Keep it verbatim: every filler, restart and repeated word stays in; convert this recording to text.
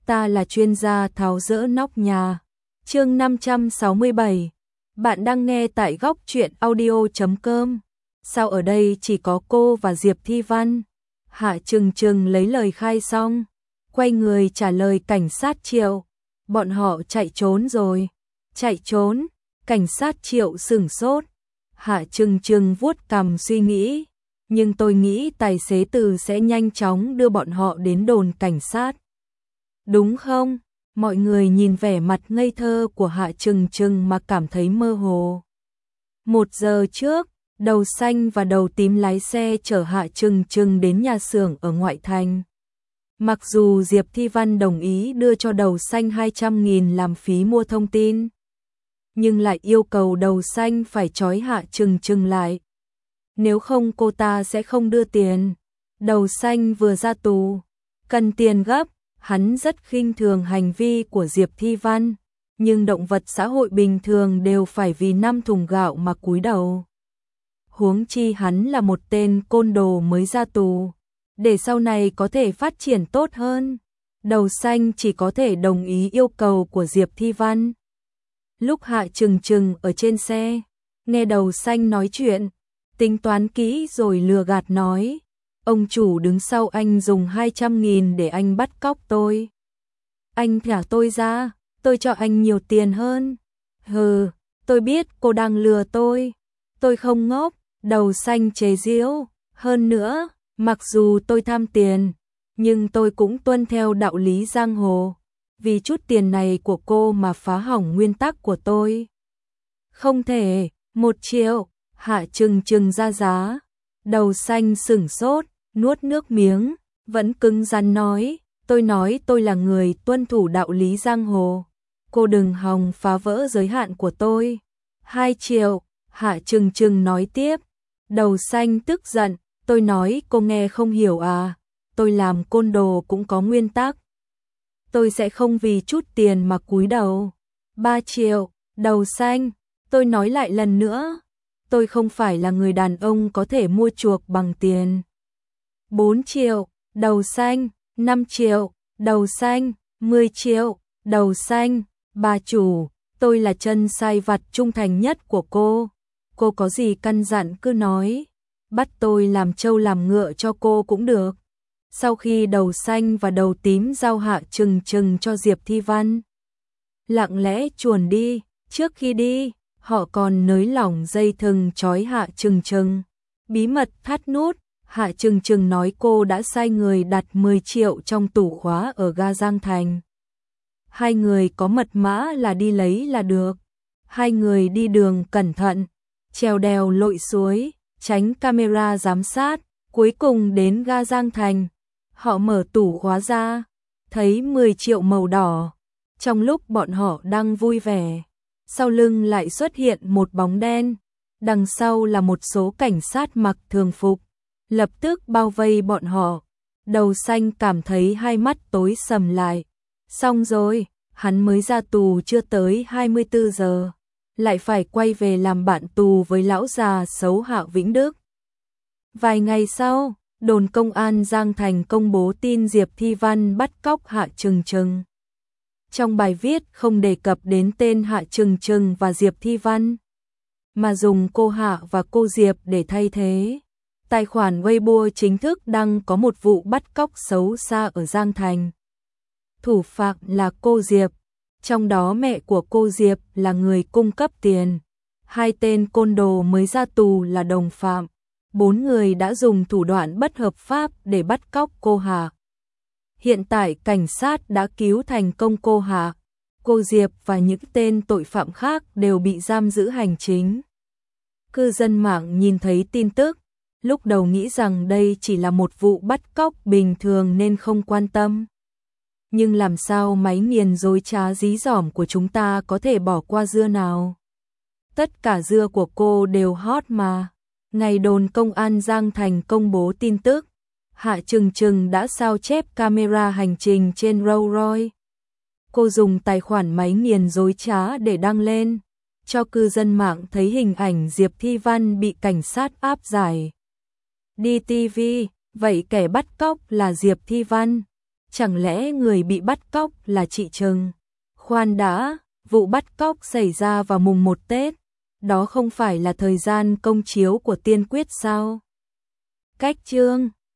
ta là chuyên gia tháo dỡ nóc nhà. Chương năm trăm sáu mươi bảy. Bạn đang nghe tại góc truyện audio chấm com. Sao ở đây chỉ có cô và Diệp Thi Văn? Hạ Trừng Trừng lấy lời khai xong, quay người trả lời cảnh sát Triệu. Bọn họ chạy trốn rồi. Chạy trốn? Cảnh sát Triệu sửng sốt. Hạ Trừng Trừng vuốt cằm suy nghĩ. Nhưng tôi nghĩ tài xế Từ sẽ nhanh chóng đưa bọn họ đến đồn cảnh sát. Đúng không? Mọi người nhìn vẻ mặt ngây thơ của Hạ Trừng Trừng mà cảm thấy mơ hồ. Một giờ trước, Đầu Xanh và Đầu Tím lái xe chở Hạ Trừng Trừng đến nhà xưởng ở ngoại thành. Mặc dù Diệp Thi Văn đồng ý đưa cho Đầu Xanh hai trăm nghìn làm phí mua thông tin, nhưng lại yêu cầu Đầu Xanh phải trói Hạ Trừng Trừng lại. Nếu không cô ta sẽ không đưa tiền. Đầu Xanh vừa ra tù, cần tiền gấp. Hắn rất khinh thường hành vi của Diệp Thi Văn, nhưng động vật xã hội bình thường đều phải vì năm thùng gạo mà cúi đầu. Huống chi hắn là một tên côn đồ mới ra tù, để sau này có thể phát triển tốt hơn. Đầu Xanh chỉ có thể đồng ý yêu cầu của Diệp Thi Văn. Lúc Hạ Trừng Trừng ở trên xe, nghe Đầu Xanh nói chuyện, tính toán kỹ rồi lừa gạt nói. Ông chủ đứng sau anh dùng hai trăm nghìn để anh bắt cóc tôi. Anh thả tôi ra, tôi cho anh nhiều tiền hơn. Hừ, tôi biết cô đang lừa tôi. Tôi không ngốc. Đầu Xanh chế giễu. Hơn nữa, mặc dù tôi tham tiền, nhưng tôi cũng tuân theo đạo lý giang hồ. Vì chút tiền này của cô mà phá hỏng nguyên tắc của tôi. Không thể, một triệu. Hạ Trừng Trừng ra giá. Đầu Xanh sửng sốt, nuốt nước miếng, vẫn cứng rắn nói, tôi nói tôi là người tuân thủ đạo lý giang hồ. Cô đừng hòng phá vỡ giới hạn của tôi. Hai triệu, Hạ Trừng Trừng nói tiếp. Đầu Xanh tức giận, tôi nói cô nghe không hiểu à, tôi làm côn đồ cũng có nguyên tắc. Tôi sẽ không vì chút tiền mà cúi đầu. Ba triệu, Đầu Xanh, tôi nói lại lần nữa, tôi không phải là người đàn ông có thể mua chuộc bằng tiền. Bốn triệu, Đầu Xanh. Năm triệu, Đầu Xanh. Mười triệu, Đầu Xanh. Bà chủ, tôi là chân sai vặt trung thành nhất của cô. Cô có gì căn dặn cứ nói. Bắt tôi làm trâu làm ngựa cho cô cũng được. Sau khi Đầu Xanh và Đầu Tím giao Hạ Trừng Trừng cho Diệp Thi Văn, lặng lẽ chuồn đi. Trước khi đi, họ còn nới lỏng dây thừng trói Hạ Trừng Trừng, bí mật thắt nút. Hạ Trừng Trừng nói cô đã sai người đặt mười triệu trong tủ khóa ở ga Giang Thành. Hai người có mật mã là đi lấy là được. Hai người đi đường cẩn thận, trèo đèo lội suối, tránh camera giám sát, cuối cùng đến ga Giang Thành. Họ mở tủ khóa ra, thấy mười triệu màu đỏ. Trong lúc bọn họ đang vui vẻ, sau lưng lại xuất hiện một bóng đen. Đằng sau là một số cảnh sát mặc thường phục, lập tức bao vây bọn họ. Đầu Xanh cảm thấy hai mắt tối sầm lại. Xong rồi, hắn mới ra tù chưa tới hai mươi tư giờ, lại phải quay về làm bạn tù với lão già xấu Hạ Vĩnh Đức. Vài ngày sau, đồn công an Giang Thành công bố tin Diệp Thi Văn bắt cóc Hạ Trừng Trừng. Trong bài viết không đề cập đến tên Hạ Trừng Trừng và Diệp Thi Văn, mà dùng cô Hạ và cô Diệp để thay thế. Tài khoản Weibo chính thức đăng có một vụ bắt cóc xấu xa ở Giang Thành. Thủ phạm là cô Diệp, trong đó mẹ của cô Diệp là người cung cấp tiền. Hai tên côn đồ mới ra tù là đồng phạm. Bốn người đã dùng thủ đoạn bất hợp pháp để bắt cóc cô Hạ. Hiện tại cảnh sát đã cứu thành công cô Hạ, cô Diệp và những tên tội phạm khác đều bị giam giữ hành chính. Cư dân mạng nhìn thấy tin tức, lúc đầu nghĩ rằng đây chỉ là một vụ bắt cóc bình thường nên không quan tâm. Nhưng làm sao máy nghiền dối trá dí dỏm của chúng ta có thể bỏ qua dưa nào? Tất cả dưa của cô đều hot mà. Ngày đồn công an Giang Thành công bố tin tức, Hạ Trừng Trừng đã sao chép camera hành trình trên Rolls Royce. Cô dùng tài khoản máy nghiền dối trá để đăng lên, cho cư dân mạng thấy hình ảnh Diệp Thi Văn bị cảnh sát áp giải. Đi ti vi, vậy kẻ bắt cóc là Diệp Thi Văn. chẳng lẽ người bị bắt cóc là chị Trừng? Khoan đã, vụ bắt cóc xảy ra vào mùng một Tết, đó không phải là thời gian công chiếu của Tiên Quyết sao? Cách chương